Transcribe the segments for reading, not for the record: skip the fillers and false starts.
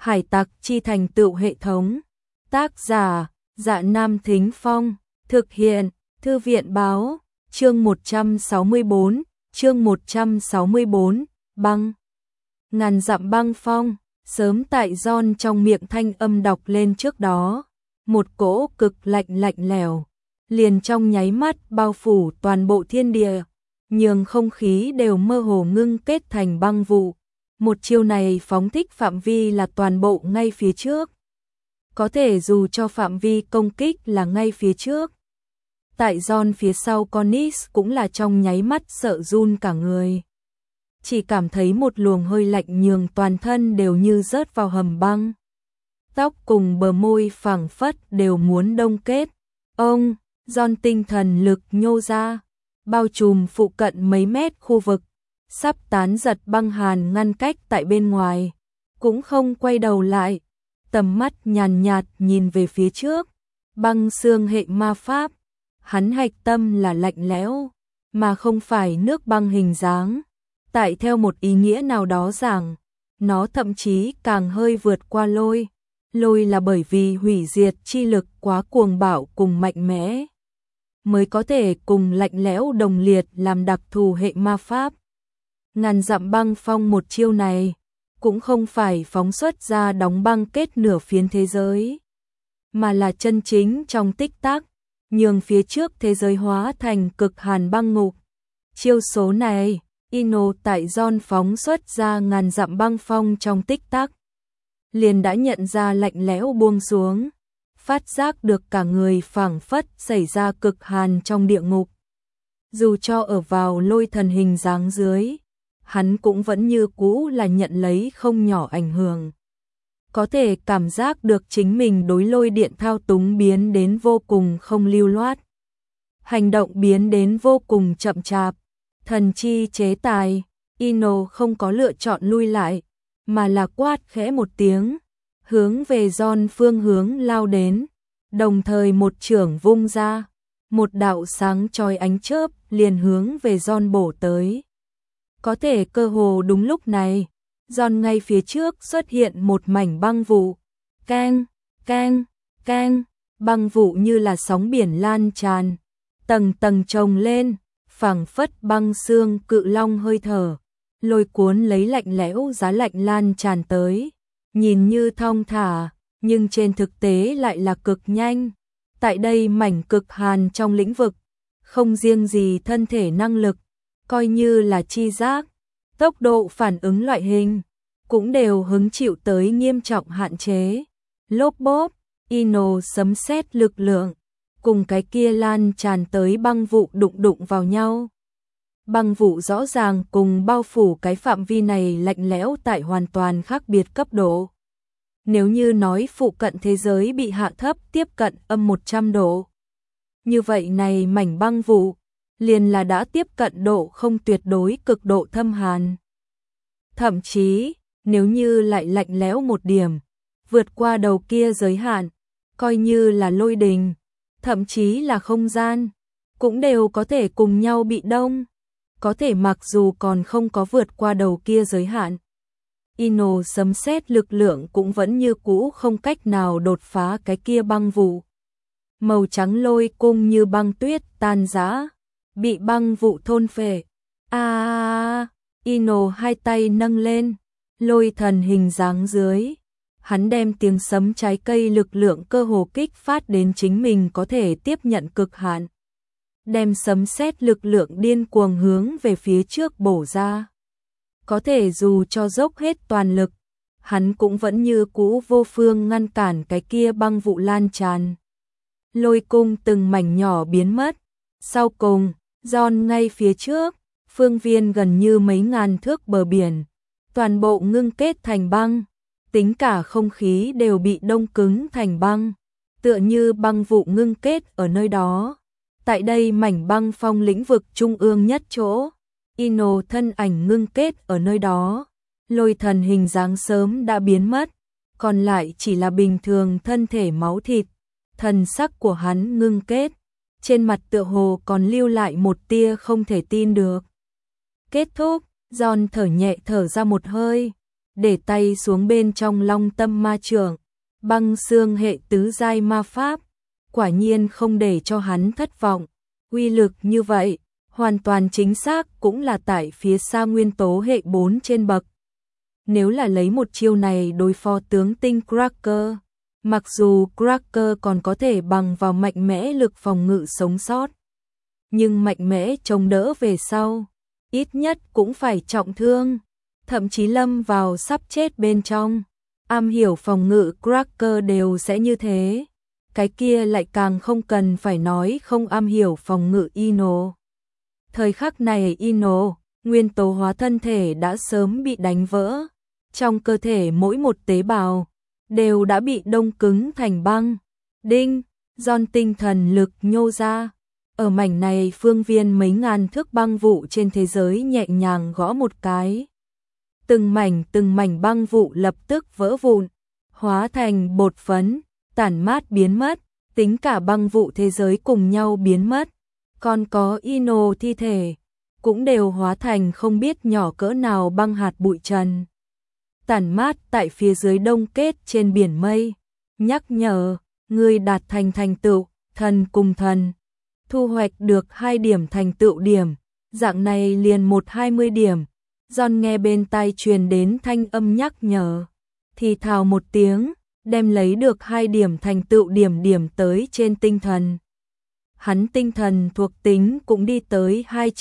Hải tặc chi thành tựu hệ thống. Tác giả, Dạ Nam Thính Phong. Thực hiện, Thư viện báo. Chương 164, băng. Ngàn dặm băng phong, sớm tại John trong miệng thanh âm đọc lên trước đó. Một cỗ cực lạnh lẽo, liền trong nháy mắt bao phủ toàn bộ thiên địa, nhường không khí đều mơ hồ ngưng kết thành băng vụ. Một chiêu này phóng thích phạm vi là toàn bộ ngay phía trước. Có thể dù cho phạm vi công kích là ngay phía trước. Tại John phía sau Cornys cũng là trong nháy mắt sợ run cả người. Chỉ cảm thấy một luồng hơi lạnh nhường toàn thân đều như rớt vào hầm băng. Tóc cùng bờ môi phảng phất đều muốn đông kết. Ông, John tinh thần lực nhô ra, bao trùm phụ cận mấy mét khu vực, sắp tán giật băng hàn ngăn cách tại bên ngoài, cũng không quay đầu lại, tầm mắt nhàn nhạt nhìn về phía trước, băng xương hệ ma pháp, hắn hạch tâm là lạnh lẽo, mà không phải nước băng hình dáng. Tại theo một ý nghĩa nào đó rằng, nó thậm chí càng hơi vượt qua lôi. Lôi là bởi vì hủy diệt chi lực quá cuồng bạo cùng mạnh mẽ, mới có thể cùng lạnh lẽo đồng liệt làm đặc thù hệ ma pháp. Ngàn dặm băng phong một chiêu này, cũng không phải phóng xuất ra đóng băng kết nửa phiến thế giới, mà là chân chính trong tích tắc, nhường phía trước thế giới hóa thành cực hàn băng ngục. Chiêu số này, Ino tại John phóng xuất ra ngàn dặm băng phong trong tích tắc, liền đã nhận ra lạnh lẽo buông xuống, phát giác được cả người phảng phất xảy ra cực hàn trong địa ngục. Dù cho ở vào lôi thần hình dáng dưới, hắn cũng vẫn như cũ là nhận lấy không nhỏ ảnh hưởng. Có thể cảm giác được chính mình đối lôi điện thao túng biến đến vô cùng không lưu loát. Hành động biến đến vô cùng chậm chạp. Thần chi chế tài, Ino không có lựa chọn lui lại, mà là quát khẽ một tiếng, hướng về John phương hướng lao đến, đồng thời một chưởng vung ra, một đạo sáng chói ánh chớp liền hướng về John bổ tới. Có thể cơ hồ đúng lúc này, John ngay phía trước xuất hiện một mảnh băng vụ, keng, keng, keng, băng vụ như là sóng biển lan tràn, tầng tầng chồng lên, phảng phất băng xương cự long hơi thở, lôi cuốn lấy lạnh lẽo giá lạnh lan tràn tới, nhìn như thong thả, nhưng trên thực tế lại là cực nhanh. Tại đây mảnh cực hàn trong lĩnh vực, không riêng gì thân thể năng lực, coi như là chi giác, tốc độ phản ứng loại hình, cũng đều hứng chịu tới nghiêm trọng hạn chế. Lốp bốp, Ino sấm sét lực lượng, cùng cái kia lan tràn tới băng vụ đụng vào nhau. Băng vụ rõ ràng cùng bao phủ cái phạm vi này lạnh lẽo tại hoàn toàn khác biệt cấp độ. Nếu như nói phụ cận thế giới bị hạ thấp tiếp cận âm 100 độ, như vậy này mảnh băng vụ liền là đã tiếp cận độ không tuyệt đối cực độ thâm hàn. Thậm chí, nếu như lại lạnh lẽo một điểm, vượt qua đầu kia giới hạn, coi như là lôi đình, thậm chí là không gian, cũng đều có thể cùng nhau bị đông. Có thể mặc dù còn không có vượt qua đầu kia giới hạn, Ino sấm sét lực lượng cũng vẫn như cũ không cách nào đột phá cái kia băng vụ. Màu trắng lôi cung như băng tuyết tan rã, bị băng vụ thôn phệ. Ino hai tay nâng lên, lôi thần hình dáng dưới. Hắn đem tiếng sấm trái cây lực lượng cơ hồ kích phát đến chính mình có thể tiếp nhận cực hạn. Đem sấm sét lực lượng điên cuồng hướng về phía trước bổ ra. Có thể dù cho dốc hết toàn lực, hắn cũng vẫn như cũ vô phương ngăn cản cái kia băng vụ lan tràn. Lôi cung từng mảnh nhỏ biến mất. Sau cùng, John ngay phía trước, phương viên gần như mấy ngàn thước bờ biển, toàn bộ ngưng kết thành băng, tính cả không khí đều bị đông cứng thành băng, tựa như băng vụ ngưng kết ở nơi đó. Tại đây mảnh băng phong lĩnh vực trung ương nhất chỗ, Ino thân ảnh ngưng kết ở nơi đó, lôi thần hình dáng sớm đã biến mất, còn lại chỉ là bình thường thân thể máu thịt, thần sắc của hắn ngưng kết, trên mặt tựa hồ còn lưu lại một tia không thể tin được. Kết thúc, John thở nhẹ thở ra một hơi, để tay xuống bên trong Long Tâm Ma Chưởng, băng xương hệ tứ giai ma pháp, quả nhiên không để cho hắn thất vọng. Uy lực như vậy, hoàn toàn chính xác cũng là tại phía xa nguyên tố hệ 4 trên bậc. Nếu là lấy một chiêu này đối phó tướng tinh Cracker, mặc dù Cracker còn có thể bằng vào mạnh mẽ lực phòng ngự sống sót, nhưng mạnh mẽ chống đỡ về sau, ít nhất cũng phải trọng thương, thậm chí lâm vào sắp chết bên trong. Am hiểu phòng ngự Cracker đều sẽ như thế, cái kia lại càng không cần phải nói không am hiểu phòng ngự Ino. Thời khắc này Ino, nguyên tố hóa thân thể đã sớm bị đánh vỡ, trong cơ thể mỗi một tế bào đều đã bị đông cứng thành băng. Đinh, John tinh thần lực nhô ra, ở mảnh này phương viên mấy ngàn thước băng vụ trên thế giới nhẹ nhàng gõ một cái. Từng mảnh băng vụ lập tức vỡ vụn, hóa thành bột phấn, tản mát biến mất, tính cả băng vụ thế giới cùng nhau biến mất, còn có Ino thi thể, cũng đều hóa thành không biết nhỏ cỡ nào băng hạt bụi trần. Tản mát tại phía dưới đông kết trên biển mây, nhắc nhở, người đạt thành tựu, thần cùng thần, thu hoạch được 2 điểm thành tựu điểm, dạng này liền 120 điểm. John nghe bên tai truyền đến thanh âm nhắc nhở, thì thào một tiếng, đem lấy được 2 điểm thành tựu điểm tới trên tinh thần. Hắn tinh thần thuộc tính cũng đi tới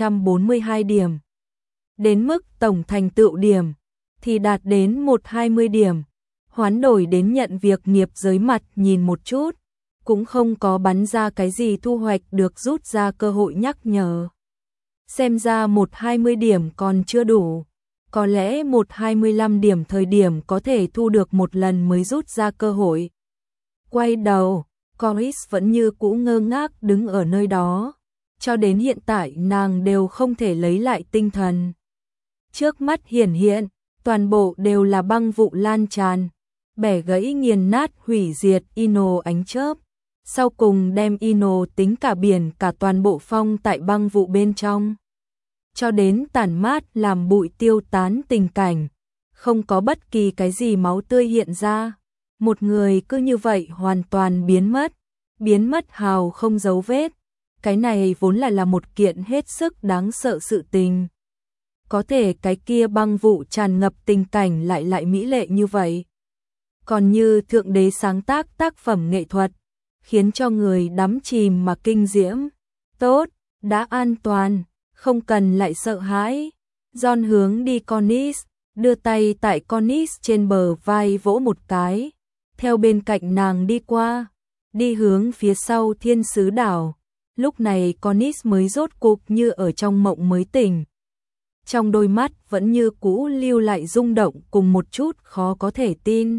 242 điểm. Đến mức tổng thành tựu điểm thì đạt đến 120 điểm. Hoán đổi đến nhận việc nghiệp giới mặt nhìn một chút, cũng không có bắn ra cái gì thu hoạch được rút ra cơ hội nhắc nhở. Xem ra 120 điểm còn chưa đủ, có lẽ 125 điểm thời điểm có thể thu được một lần mới rút ra cơ hội. Quay đầu, Coris vẫn như cũ ngơ ngác đứng ở nơi đó, cho đến hiện tại nàng đều không thể lấy lại tinh thần. Trước mắt hiện, toàn bộ đều là băng vụ lan tràn, bẻ gãy nghiền nát hủy diệt Ino ánh chớp, sau cùng đem Ino tính cả biển cả toàn bộ phong tại băng vụ bên trong, cho đến tản mát làm bụi tiêu tán tình cảnh, không có bất kỳ cái gì máu tươi hiện ra, một người cứ như vậy hoàn toàn biến mất hào không dấu vết. Cái này vốn là một kiện hết sức đáng sợ sự tình. Có thể cái kia băng vụ tràn ngập tình cảnh lại mỹ lệ như vậy, còn như thượng đế sáng tác tác phẩm nghệ thuật, khiến cho người đắm chìm mà kinh diễm. Tốt, đã an toàn, không cần lại sợ hãi. John hướng đi Cornice, đưa tay tại Cornice trên bờ vai vỗ một cái, theo bên cạnh nàng đi qua, đi hướng phía sau thiên sứ đảo. Lúc này Cornice mới rốt cục như ở trong mộng mới tỉnh. Trong đôi mắt vẫn như cũ lưu lại rung động cùng một chút khó có thể tin.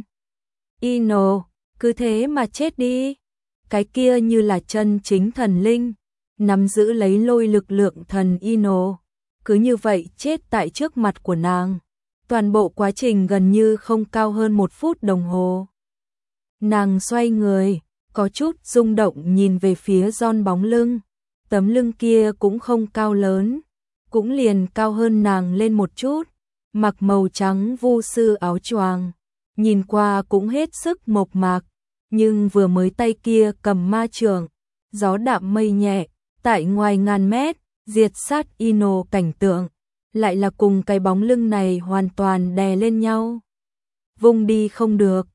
Ino, cứ thế mà chết đi. Cái kia như là chân chính thần linh, nắm giữ lấy lôi lực lượng thần Ino, cứ như vậy chết tại trước mặt của nàng. Toàn bộ quá trình gần như không cao hơn 1 phút đồng hồ. Nàng xoay người, có chút rung động nhìn về phía John bóng lưng. Tấm lưng kia cũng không cao lớn, cũng liền cao hơn nàng lên một chút, mặc màu trắng vu sư áo choàng, nhìn qua cũng hết sức mộc mạc, nhưng vừa mới tay kia cầm ma chưởng, gió đạm mây nhẹ, tại ngoài ngàn mét, diệt sát Ino cảnh tượng, lại là cùng cái bóng lưng này hoàn toàn đè lên nhau. Vung đi không được,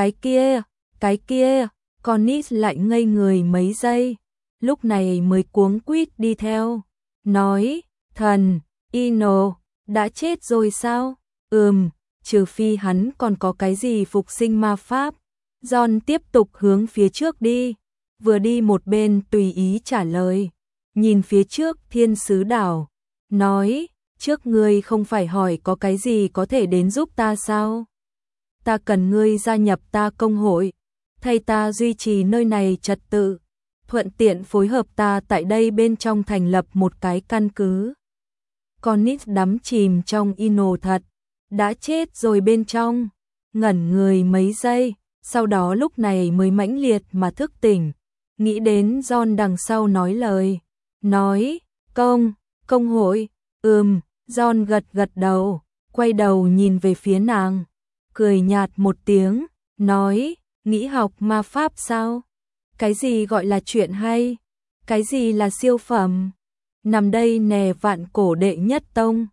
cái kia, Cornice lại ngây người mấy giây, lúc này mới cuống quýt đi theo, nói, thần, Ino, đã chết rồi sao? Trừ phi hắn còn có cái gì phục sinh ma pháp. John tiếp tục hướng phía trước đi, vừa đi một bên tùy ý trả lời, nhìn phía trước thiên sứ đảo, nói, trước ngươi không phải hỏi có cái gì có thể đến giúp ta sao? Ta cần ngươi gia nhập ta công hội, thay ta duy trì nơi này trật tự, thuận tiện phối hợp ta tại đây bên trong thành lập một cái căn cứ. Cornice đắm chìm trong Ino thật, đã chết rồi bên trong, ngẩn người mấy giây, sau đó lúc này mới mãnh liệt mà thức tỉnh, nghĩ đến John đằng sau nói lời, nói, công hội, John gật đầu, quay đầu nhìn về phía nàng, cười nhạt một tiếng, nói, nghĩ học ma pháp sao? Cái gì gọi là chuyện hay? Cái gì là siêu phẩm? Nằm đây nè, vạn cổ đệ nhất tông,